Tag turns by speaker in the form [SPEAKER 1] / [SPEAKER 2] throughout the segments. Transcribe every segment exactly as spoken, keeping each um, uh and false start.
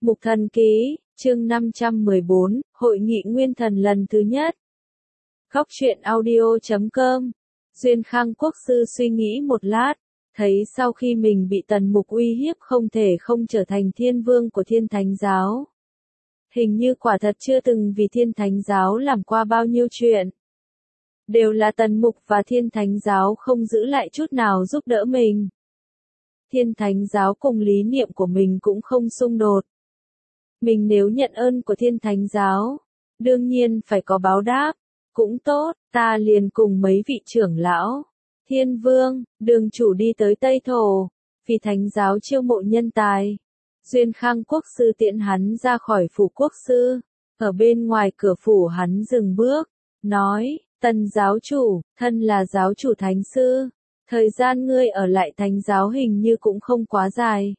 [SPEAKER 1] Mục Thần Ký, chương năm trăm mười bốn, Hội nghị Nguyên Thần lần thứ nhất. Góc truyện audio chấm com. Duyên Khang Quốc sư suy nghĩ một lát, thấy sau khi mình bị Tần Mục uy hiếp không thể không trở thành thiên vương của Thiên Thánh giáo. Hình như quả thật chưa từng vì Thiên Thánh giáo làm qua bao nhiêu chuyện. Đều là Tần Mục và Thiên Thánh giáo không giữ lại chút nào giúp đỡ mình. Thiên Thánh giáo cùng lý niệm của mình cũng không xung đột. Mình nếu nhận ơn của Thiên Thánh giáo, đương nhiên phải có báo đáp. Cũng tốt, ta liền cùng mấy vị trưởng lão, Thiên Vương, đường chủ đi tới Tây Thổ, vì Thánh giáo chiêu mộ nhân tài. Duyên Khang Quốc sư tiễn hắn ra khỏi phủ quốc sư, ở bên ngoài cửa phủ hắn dừng bước, nói, Tần giáo chủ, thân là giáo chủ thánh sư, thời gian ngươi ở lại Thánh giáo hình như cũng không quá dài.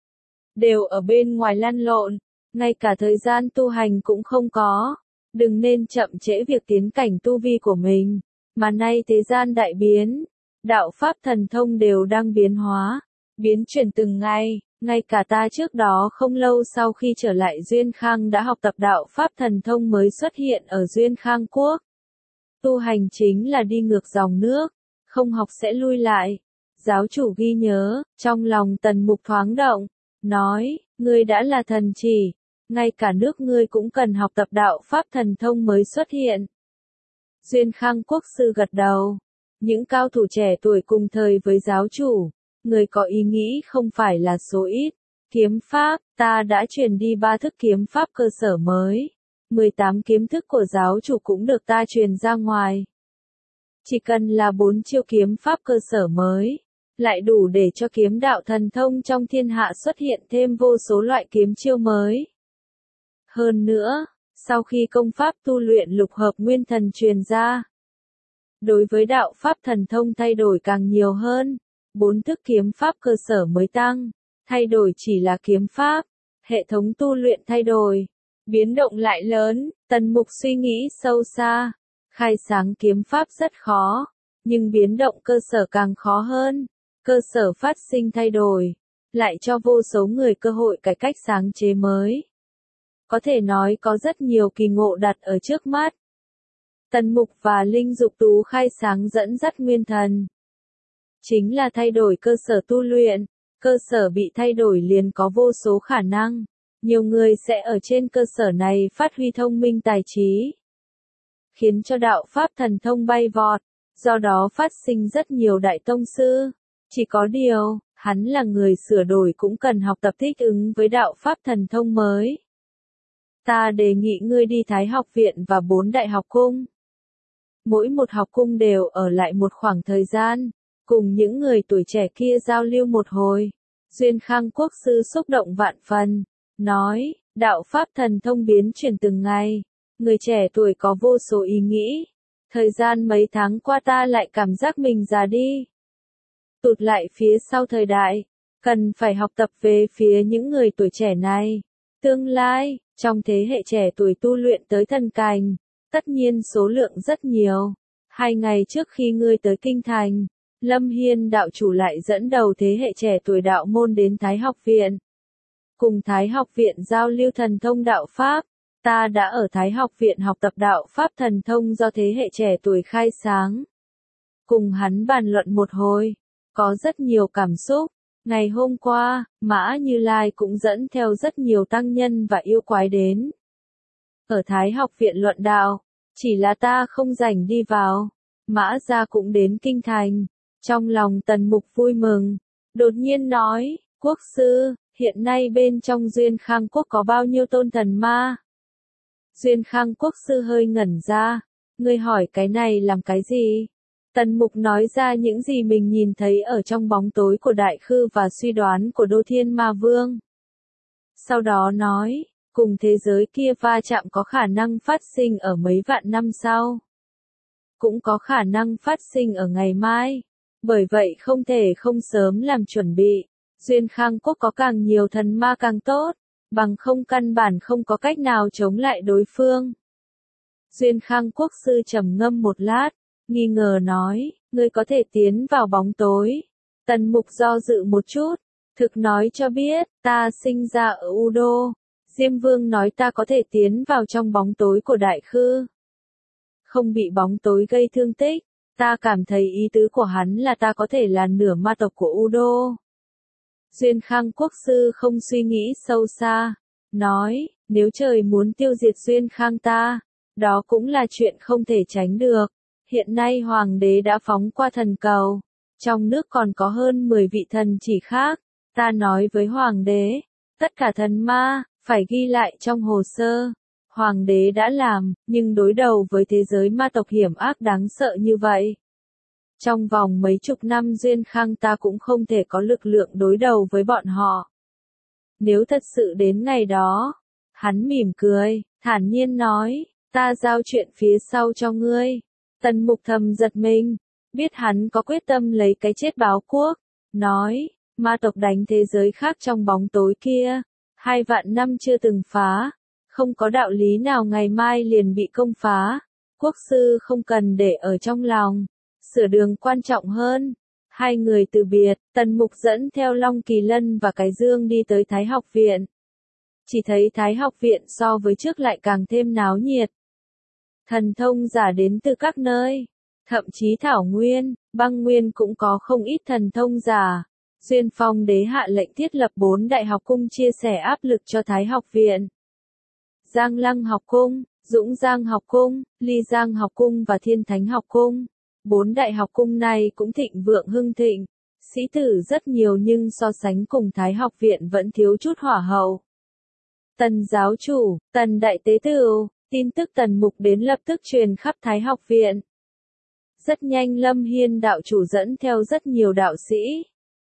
[SPEAKER 1] Đều ở bên ngoài lăn lộn, ngay cả thời gian tu hành cũng không có. Đừng nên chậm trễ việc tiến cảnh tu vi của mình, mà nay thế gian đại biến, đạo pháp thần thông đều đang biến hóa, biến chuyển từng ngày, ngay cả ta trước đó không lâu sau khi trở lại Duyên Khang đã học tập đạo pháp thần thông mới xuất hiện ở Duyên Khang Quốc. Tu hành chính là đi ngược dòng nước, không học sẽ lui lại. Giáo chủ ghi nhớ, trong lòng Tần Mục thoáng động, nói, ngươi đã là thần chỉ. Ngay cả nước ngươi cũng cần học tập đạo pháp thần thông mới xuất hiện. Duyên Khang Quốc sư gật đầu. Những cao thủ trẻ tuổi cùng thời với giáo chủ, người có ý nghĩ không phải là số ít. Kiếm pháp, ta đã truyền đi ba thức kiếm pháp cơ sở mới. mười tám kiếm thức của giáo chủ cũng được ta truyền ra ngoài. Chỉ cần là bốn chiêu kiếm pháp cơ sở mới, lại đủ để cho kiếm đạo thần thông trong thiên hạ xuất hiện thêm vô số loại kiếm chiêu mới. Hơn nữa, sau khi công pháp tu luyện lục hợp nguyên thần truyền ra, đối với đạo pháp thần thông thay đổi càng nhiều hơn, bốn thức kiếm pháp cơ sở mới tăng, thay đổi chỉ là kiếm pháp, hệ thống tu luyện thay đổi, biến động lại lớn. Tần Mục suy nghĩ sâu xa, khai sáng kiếm pháp rất khó, nhưng biến động cơ sở càng khó hơn, cơ sở phát sinh thay đổi, lại cho vô số người cơ hội cải cách sáng chế mới. Có thể nói có rất nhiều kỳ ngộ đặt ở trước mắt. Tần Mục và Linh Dục Tú khai sáng dẫn dắt nguyên thần. Chính là thay đổi cơ sở tu luyện, cơ sở bị thay đổi liền có vô số khả năng. Nhiều người sẽ ở trên cơ sở này phát huy thông minh tài trí, khiến cho đạo pháp thần thông bay vọt, do đó phát sinh rất nhiều đại tông sư. Chỉ có điều, hắn là người sửa đổi cũng cần học tập thích ứng với đạo pháp thần thông mới. Ta đề nghị ngươi đi Thái học viện và bốn đại học cung. Mỗi một học cung đều ở lại một khoảng thời gian, cùng những người tuổi trẻ kia giao lưu một hồi. Duyên Khang Quốc sư xúc động vạn phần, nói, đạo pháp thần thông biến chuyển từng ngày, người trẻ tuổi có vô số ý nghĩ. Thời gian mấy tháng qua ta lại cảm giác mình già đi, tụt lại phía sau thời đại, cần phải học tập về phía những người tuổi trẻ này. Tương lai, trong thế hệ trẻ tuổi tu luyện tới thần cảnh, tất nhiên số lượng rất nhiều. Hai ngày trước khi ngươi tới Kinh Thành, Lâm Hiên đạo chủ lại dẫn đầu thế hệ trẻ tuổi đạo môn đến Thái học viện. Cùng Thái học viện giao lưu thần thông đạo Pháp, ta đã ở Thái học viện học tập đạo Pháp thần thông do thế hệ trẻ tuổi khai sáng. Cùng hắn bàn luận một hồi, có rất nhiều cảm xúc. Ngày hôm qua, Mã Như Lai cũng dẫn theo rất nhiều tăng nhân và yêu quái đến. Ở Thái học viện luận đạo, chỉ là ta không rảnh đi vào. Mã gia cũng đến Kinh Thành. Trong lòng Tần Mục vui mừng, đột nhiên nói, quốc sư, hiện nay bên trong Duyên Khang Quốc có bao nhiêu tôn thần ma? Duyên Khang Quốc sư hơi ngẩn ra, ngươi hỏi cái này làm cái gì? Tần Mục nói ra những gì mình nhìn thấy ở trong bóng tối của Đại Khư và suy đoán của Đô Thiên Ma Vương. Sau đó nói, cùng thế giới kia va chạm có khả năng phát sinh ở mấy vạn năm sau. Cũng có khả năng phát sinh ở ngày mai. Bởi vậy không thể không sớm làm chuẩn bị. Duyên Khang Quốc có càng nhiều thần ma càng tốt, bằng không căn bản không có cách nào chống lại đối phương. Duyên Khang Quốc sư trầm ngâm một lát, nghi ngờ nói, ngươi có thể tiến vào bóng tối. Tần Mục do dự một chút, thực nói cho biết, ta sinh ra ở U Đô, Diêm Vương nói ta có thể tiến vào trong bóng tối của Đại Khư. Không bị bóng tối gây thương tích, ta cảm thấy ý tứ của hắn là ta có thể là nửa ma tộc của U Đô. Duyên Khang Quốc sư không suy nghĩ sâu xa, nói, nếu trời muốn tiêu diệt Duyên Khang ta, đó cũng là chuyện không thể tránh được. Hiện nay Hoàng đế đã phóng qua thần cầu, trong nước còn có hơn mười vị thần chỉ khác, ta nói với Hoàng đế, tất cả thần ma, phải ghi lại trong hồ sơ. Hoàng đế đã làm, nhưng đối đầu với thế giới ma tộc hiểm ác đáng sợ như vậy. Trong vòng mấy chục năm Duyên Khang ta cũng không thể có lực lượng đối đầu với bọn họ. Nếu thật sự đến ngày đó, hắn mỉm cười, thản nhiên nói, ta giao chuyện phía sau cho ngươi. Tần Mục thầm giật mình, biết hắn có quyết tâm lấy cái chết báo quốc, nói, ma tộc đánh thế giới khác trong bóng tối kia, hai vạn năm chưa từng phá, không có đạo lý nào ngày mai liền bị công phá, quốc sư không cần để ở trong lòng, sửa đường quan trọng hơn. Hai người từ biệt, Tần Mục dẫn theo Long Kỳ Lân và Cái Dương đi tới Thái học viện. Chỉ thấy Thái học viện so với trước lại càng thêm náo nhiệt. Thần thông giả đến từ các nơi, thậm chí Thảo Nguyên, Băng Nguyên cũng có không ít thần thông giả. Duyên Phong đế hạ lệnh thiết lập bốn đại học cung chia sẻ áp lực cho Thái học viện. Giang Lăng học cung, Dũng Giang học cung, Ly Giang học cung và Thiên Thánh học cung. Bốn đại học cung này cũng thịnh vượng hưng thịnh, sĩ tử rất nhiều nhưng so sánh cùng Thái học viện vẫn thiếu chút hỏa hậu. Tần giáo chủ, Tần đại tế tửu, tin tức Tần Mục đến lập tức truyền khắp Thái học viện. Rất nhanh Lâm Hiên đạo chủ dẫn theo rất nhiều đạo sĩ.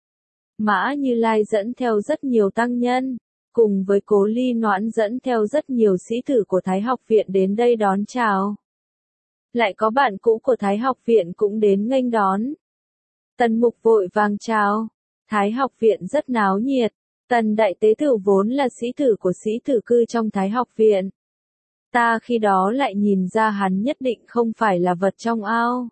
[SPEAKER 1] Mã Như Lai dẫn theo rất nhiều tăng nhân, cùng với Cố Ly Noãn dẫn theo rất nhiều sĩ tử của Thái học viện đến đây đón chào. Lại có bạn cũ của Thái học viện cũng đến nghênh đón. Tần Mục vội vàng chào. Thái học viện rất náo nhiệt. Tần đại tế tửu vốn là sĩ tử của sĩ tử cư trong Thái học viện. Ta khi đó lại nhìn ra hắn nhất định không phải là vật trong ao.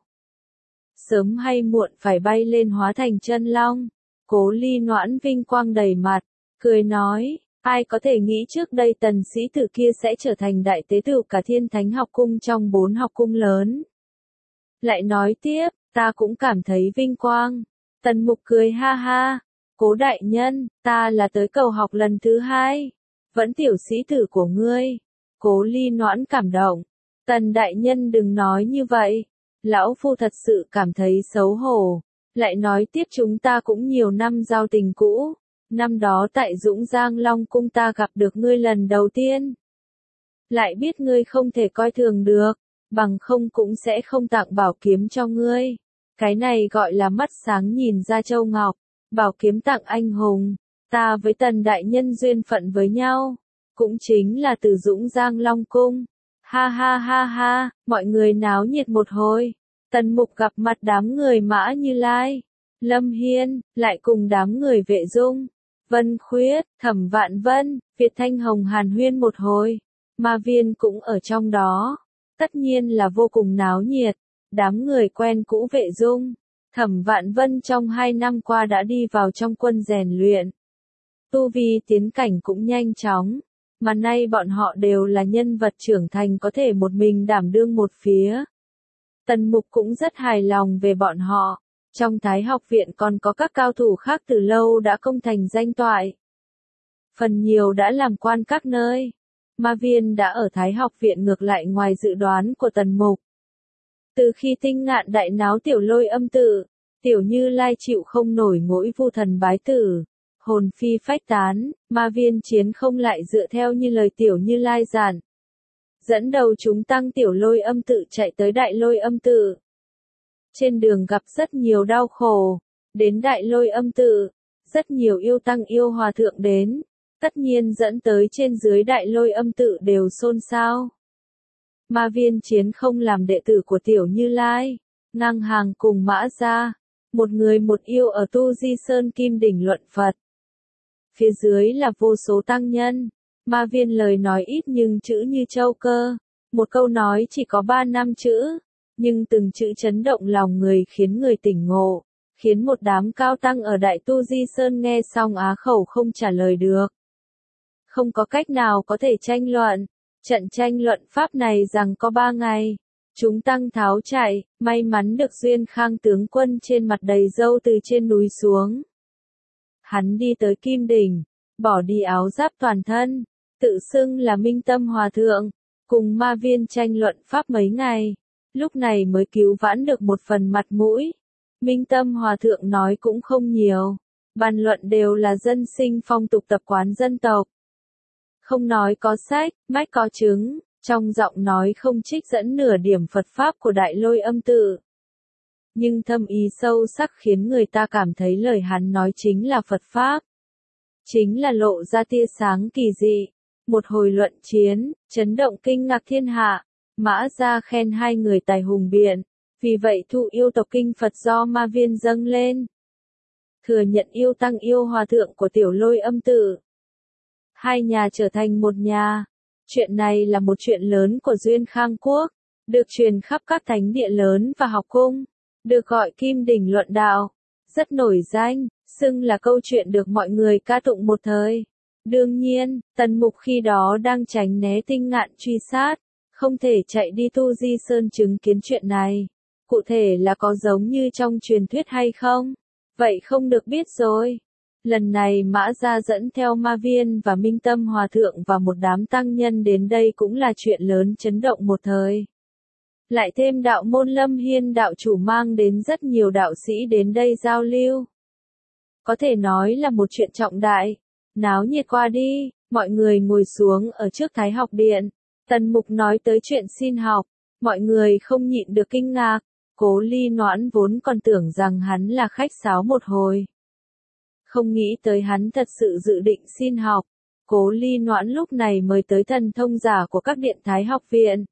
[SPEAKER 1] Sớm hay muộn phải bay lên hóa thành chân long. Cố Ly Noãn vinh quang đầy mặt, cười nói, ai có thể nghĩ trước đây tần sĩ tử kia sẽ trở thành đại tế tửu cả Thiên Thánh học cung trong bốn học cung lớn. Lại nói tiếp, ta cũng cảm thấy vinh quang. Tần Mục cười ha ha, Cố đại nhân, ta là tới cầu học lần thứ hai, vẫn tiểu sĩ tử của ngươi. Cố Ly Noãn cảm động, Tần đại nhân đừng nói như vậy, lão phu thật sự cảm thấy xấu hổ. Lại nói tiếp chúng ta cũng nhiều năm giao tình cũ, năm đó tại Dũng Giang Long cung ta gặp được ngươi lần đầu tiên. Lại biết ngươi không thể coi thường được, bằng không cũng sẽ không tặng bảo kiếm cho ngươi. Cái này gọi là mắt sáng nhìn ra châu ngọc, bảo kiếm tặng anh hùng. Ta với Tần đại nhân duyên phận với nhau, cũng chính là từ Dũng Giang Long cung. Ha ha ha ha, mọi người náo nhiệt một hồi. Tần Mục gặp mặt đám người Mã Như Lai, Lâm Hiên, lại cùng đám người Vệ Dung, Vân Khuyết, Thẩm Vạn Vân, Việt Thanh Hồng hàn huyên một hồi. Ma Viên cũng ở trong đó, tất nhiên là vô cùng náo nhiệt. Đám người quen cũ Vệ Dung, Thẩm Vạn Vân trong hai năm qua đã đi vào trong quân rèn luyện. Tu vi tiến cảnh cũng nhanh chóng, mà nay bọn họ đều là nhân vật trưởng thành có thể một mình đảm đương một phía. Tần Mục cũng rất hài lòng về bọn họ. Trong Thái học viện còn có các cao thủ khác từ lâu đã công thành danh toại. Phần nhiều đã làm quan các nơi. Ma Viên đã ở Thái học viện ngược lại ngoài dự đoán của Tần Mục. Từ khi Tinh Ngạn đại náo Tiểu Lôi âm tự, Tiểu Như Lai chịu không nổi mỗi vu thần bái tử, hồn phi phách tán, Ma Viên chiến không lại dựa theo như lời Tiểu Như Lai dặn. Dẫn đầu chúng tăng Tiểu Lôi âm tự chạy tới Đại Lôi âm tự. Trên đường gặp rất nhiều đau khổ, đến Đại Lôi âm tự, rất nhiều yêu tăng yêu hòa thượng đến, tất nhiên dẫn tới trên dưới Đại Lôi âm tự đều xôn xao. Ma Viên chiến không làm đệ tử của Tiểu Như Lai, ngang hàng cùng Mã Gia, một người một yêu ở Tu Di Sơn Kim Đỉnh luận Phật. Phía dưới là vô số tăng nhân. Ma Viên lời nói ít nhưng chữ như châu cơ, một câu nói chỉ có ba năm chữ, nhưng từng chữ chấn động lòng người khiến người tỉnh ngộ, khiến một đám cao tăng ở Đại Tu Di Sơn nghe xong á khẩu không trả lời được. Không có cách nào có thể tranh luận. Trận tranh luận pháp này rằng có ba ngày. Chúng tăng tháo chạy, may mắn được Duyên Khang tướng quân trên mặt đầy râu từ trên núi xuống. Hắn đi tới Kim Đỉnh, bỏ đi áo giáp toàn thân, tự xưng là Minh Tâm Hòa Thượng, cùng Ma Viên tranh luận pháp mấy ngày, lúc này mới cứu vãn được một phần mặt mũi. Minh Tâm Hòa Thượng nói cũng không nhiều, bàn luận đều là dân sinh phong tục tập quán dân tộc. Không nói có sách, mách có chứng, trong giọng nói không trích dẫn nửa điểm Phật Pháp của Đại Lôi Âm Tự. Nhưng thâm ý sâu sắc khiến người ta cảm thấy lời hắn nói chính là Phật Pháp. Chính là lộ ra tia sáng kỳ dị. Một hồi luận chiến, chấn động kinh ngạc thiên hạ. Mã Gia khen hai người tài hùng biện. Vì vậy thụ yêu tộc kinh Phật do Ma Viên dâng lên. Thừa nhận yêu tăng yêu hòa thượng của Tiểu Lôi Âm Tự. Hai nhà trở thành một nhà. Chuyện này là một chuyện lớn của Duyên Khang Quốc. Được truyền khắp các thánh địa lớn và học cung. Được gọi Kim Đỉnh Luận Đạo. Rất nổi danh, xưng là câu chuyện được mọi người ca tụng một thời. Đương nhiên, Tần Mục khi đó đang tránh né Tinh Ngạn truy sát. Không thể chạy đi Tu Di Sơn chứng kiến chuyện này. Cụ thể là có giống như trong truyền thuyết hay không? Vậy không được biết rồi. Lần này Mã Gia dẫn theo Ma Viên và Minh Tâm Hòa Thượng và một đám tăng nhân đến đây cũng là chuyện lớn chấn động một thời. Lại thêm đạo môn Lâm Hiên đạo chủ mang đến rất nhiều đạo sĩ đến đây giao lưu. Có thể nói là một chuyện trọng đại. Náo nhiệt qua đi, mọi người ngồi xuống ở trước Thái Học Điện. Tần Mục nói tới chuyện xin học, mọi người không nhịn được kinh ngạc. Cố Ly Noãn vốn còn tưởng rằng hắn là khách sáo một hồi. Không nghĩ tới hắn thật sự dự định xin học. Cố Ly Noãn lúc này mời tới thần thông giả của các điện Thái Học Viện.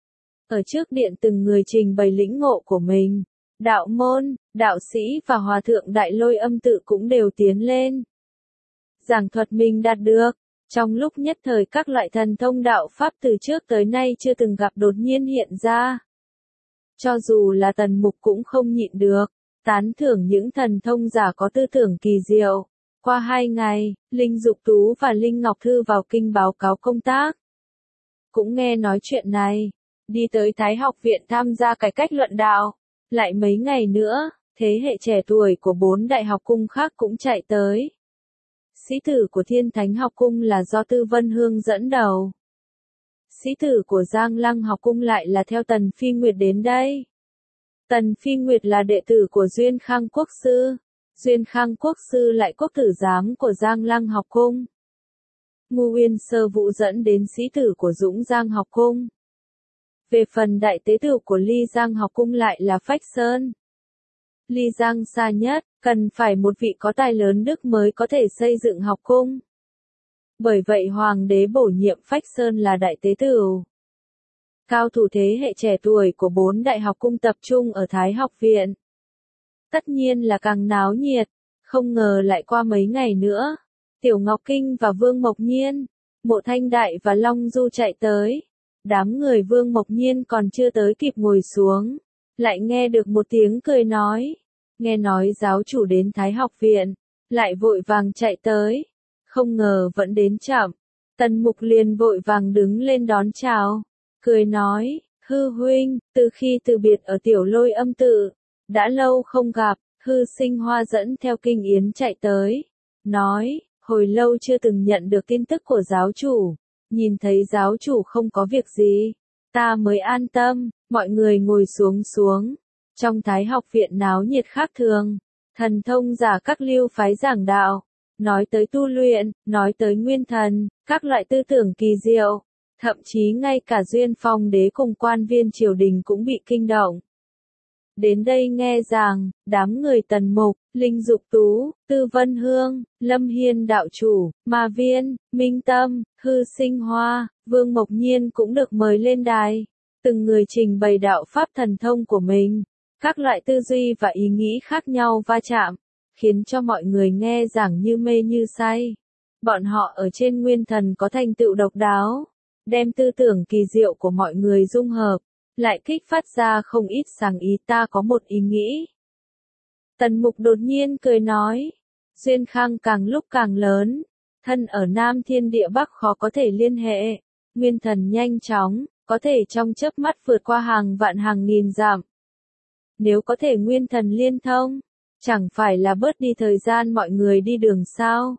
[SPEAKER 1] Ở trước điện từng người trình bày lĩnh ngộ của mình. Đạo môn, đạo sĩ và hòa thượng Đại Lôi Âm Tự cũng đều tiến lên. Giảng thuật mình đạt được. Trong lúc nhất thời các loại thần thông đạo pháp từ trước tới nay chưa từng gặp đột nhiên hiện ra. Cho dù là Tần Mục cũng không nhịn được. Tán thưởng những thần thông giả có tư tưởng kỳ diệu. Qua hai ngày, Linh Dục Tú và Linh Ngọc Thư vào kinh báo cáo công tác. Cũng nghe nói chuyện này. Đi tới Thái Học Viện tham gia cải cách luận đạo. Lại mấy ngày nữa, thế hệ trẻ tuổi của bốn đại học cung khác cũng chạy tới. Sĩ tử của Thiên Thánh Học Cung là do Tư Vân Hương dẫn đầu. Sĩ tử của Giang Lăng Học Cung lại là theo Tần Phi Nguyệt đến đây. Tần Phi Nguyệt là đệ tử của Duyên Khang Quốc Sư. Duyên Khang Quốc Sư lại quốc tử giám của Giang Lăng Học Cung. Ngu Uyên Sơ Vũ dẫn đến sĩ tử của Dũng Giang Học Cung. Về phần đại tế tử của Ly Giang Học Cung lại là Phách Sơn. Ly Giang xa nhất, cần phải một vị có tài lớn đức mới có thể xây dựng học cung. Bởi vậy Hoàng đế bổ nhiệm Phách Sơn là đại tế tử. Cao thủ thế hệ trẻ tuổi của bốn đại học cung tập trung ở Thái Học Viện. Tất nhiên là càng náo nhiệt, không ngờ lại qua mấy ngày nữa. Tiểu Ngọc Kinh và Vương Mộc Nhiên, Mộ Thanh Đại và Long Du chạy tới. Đám người Vương Mộc Nhiên còn chưa tới kịp ngồi xuống. Lại nghe được một tiếng cười nói. Nghe nói giáo chủ đến Thái Học Viện. Lại vội vàng chạy tới. Không ngờ vẫn đến chậm. Tần Mục liền vội vàng đứng lên đón chào. Cười nói, hư huynh, từ khi từ biệt ở Tiểu Lôi Âm Tự. Đã lâu không gặp, hư sinh hoa dẫn theo kinh yến chạy tới. Nói, hồi lâu chưa từng nhận được tin tức của giáo chủ. Nhìn thấy giáo chủ không có việc gì. Ta mới an tâm, mọi người ngồi xuống xuống. Trong Thái Học Viện náo nhiệt khác thường. Thần thông giả các lưu phái giảng đạo. Nói tới tu luyện, nói tới nguyên thần, các loại tư tưởng kỳ diệu. Thậm chí ngay cả Duyên Phong đế cùng quan viên triều đình cũng bị kinh động. Đến đây nghe rằng, đám người Tần Mục, Linh Dục Tú, Tư Vân Hương, Lâm Hiên đạo chủ, Ma Viên, Minh Tâm, Hư Sinh Hoa, Vương Mộc Nhiên cũng được mời lên đài. Từng người trình bày đạo pháp thần thông của mình. Các loại tư duy và ý nghĩ khác nhau va chạm, khiến cho mọi người nghe giảng như mê như say. Bọn họ ở trên nguyên thần có thành tựu độc đáo, đem tư tưởng kỳ diệu của mọi người dung hợp, lại kích phát ra không ít sáng ý. Ta có một ý nghĩ. Tần Mục đột nhiên cười nói, Duyên Khang càng lúc càng lớn, thân ở Nam Thiên Địa Bắc khó có thể liên hệ. Nguyên thần nhanh chóng, có thể trong chớp mắt vượt qua hàng vạn hàng nghìn dặm. Nếu có thể nguyên thần liên thông, chẳng phải là bớt đi thời gian mọi người đi đường sao?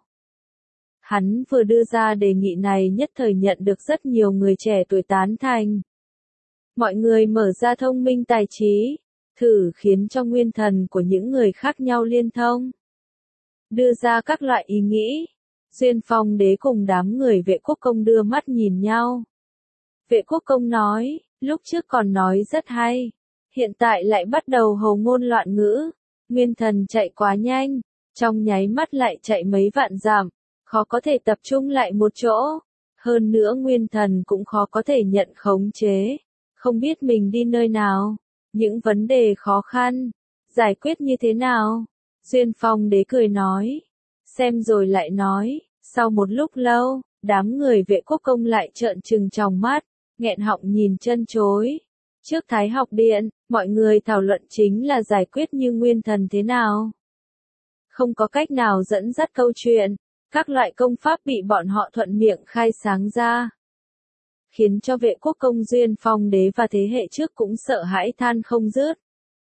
[SPEAKER 1] Hắn vừa đưa ra đề nghị này nhất thời nhận được rất nhiều người trẻ tuổi tán thành. Mọi người mở ra thông minh tài trí, thử khiến cho nguyên thần của những người khác nhau liên thông. Đưa ra các loại ý nghĩ. Duyên Phong Đế cùng đám người Vệ Quốc Công đưa mắt nhìn nhau. Vệ Quốc Công nói, lúc trước còn nói rất hay, hiện tại lại bắt đầu hồ ngôn loạn ngữ. Nguyên thần chạy quá nhanh, trong nháy mắt lại chạy mấy vạn dặm, khó có thể tập trung lại một chỗ. Hơn nữa nguyên thần cũng khó có thể nhận khống chế, không biết mình đi nơi nào. Những vấn đề khó khăn, giải quyết như thế nào? Duyên Phong Đế cười nói, xem rồi lại nói. Sau một lúc lâu, đám người Vệ Quốc Công lại trợn trừng tròng mắt, nghẹn họng nhìn chân chối. Trước Thái Học Điện, mọi người thảo luận chính là giải quyết như nguyên thần thế nào. Không có cách nào dẫn dắt câu chuyện, các loại công pháp bị bọn họ thuận miệng khai sáng ra. Khiến cho Vệ Quốc Công Duyên Phong Đế và thế hệ trước cũng sợ hãi than không dứt.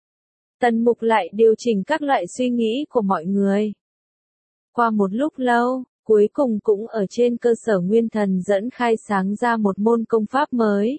[SPEAKER 1] Tần Mục lại điều chỉnh các loại suy nghĩ của mọi người. Qua một lúc lâu, cuối cùng cũng ở trên cơ sở nguyên thần dẫn khai sáng ra một môn công pháp mới.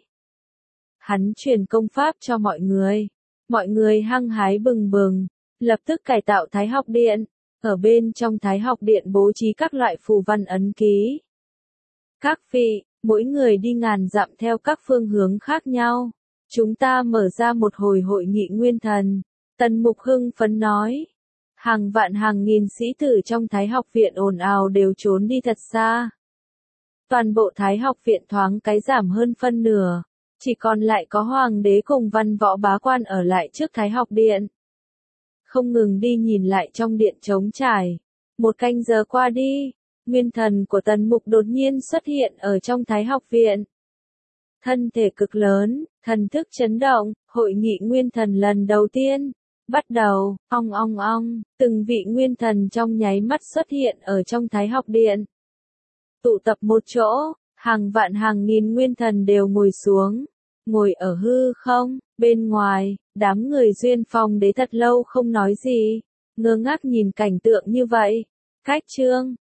[SPEAKER 1] Hắn truyền công pháp cho mọi người. Mọi người hăng hái bừng bừng, lập tức cải tạo Thái Học Điện. Ở bên trong Thái Học Điện bố trí các loại phù văn ấn ký. Các vị, mỗi người đi ngàn dặm theo các phương hướng khác nhau. Chúng ta mở ra một hồi hội nghị nguyên thần. Tần Mục hưng phấn nói. Hàng vạn hàng nghìn sĩ tử trong Thái Học Viện ồn ào đều trốn đi thật xa. Toàn bộ Thái Học Viện thoáng cái giảm hơn phân nửa. Chỉ còn lại có Hoàng đế cùng văn võ bá quan ở lại trước Thái Học Điện. Không ngừng đi nhìn lại trong điện trống trải. Một canh giờ qua đi, nguyên thần của Tần Mục đột nhiên xuất hiện ở trong Thái Học Viện. Thân thể cực lớn, thần thức chấn động, hội nghị nguyên thần lần đầu tiên. Bắt đầu, ong ong ong, từng vị nguyên thần trong nháy mắt xuất hiện ở trong Thái Học Điện. Tụ tập một chỗ, hàng vạn hàng nghìn nguyên thần đều ngồi xuống. Ngồi ở hư không, bên ngoài, đám người Duyên Phong Đế thật lâu không nói gì, ngơ ngác nhìn cảnh tượng như vậy. Cách chương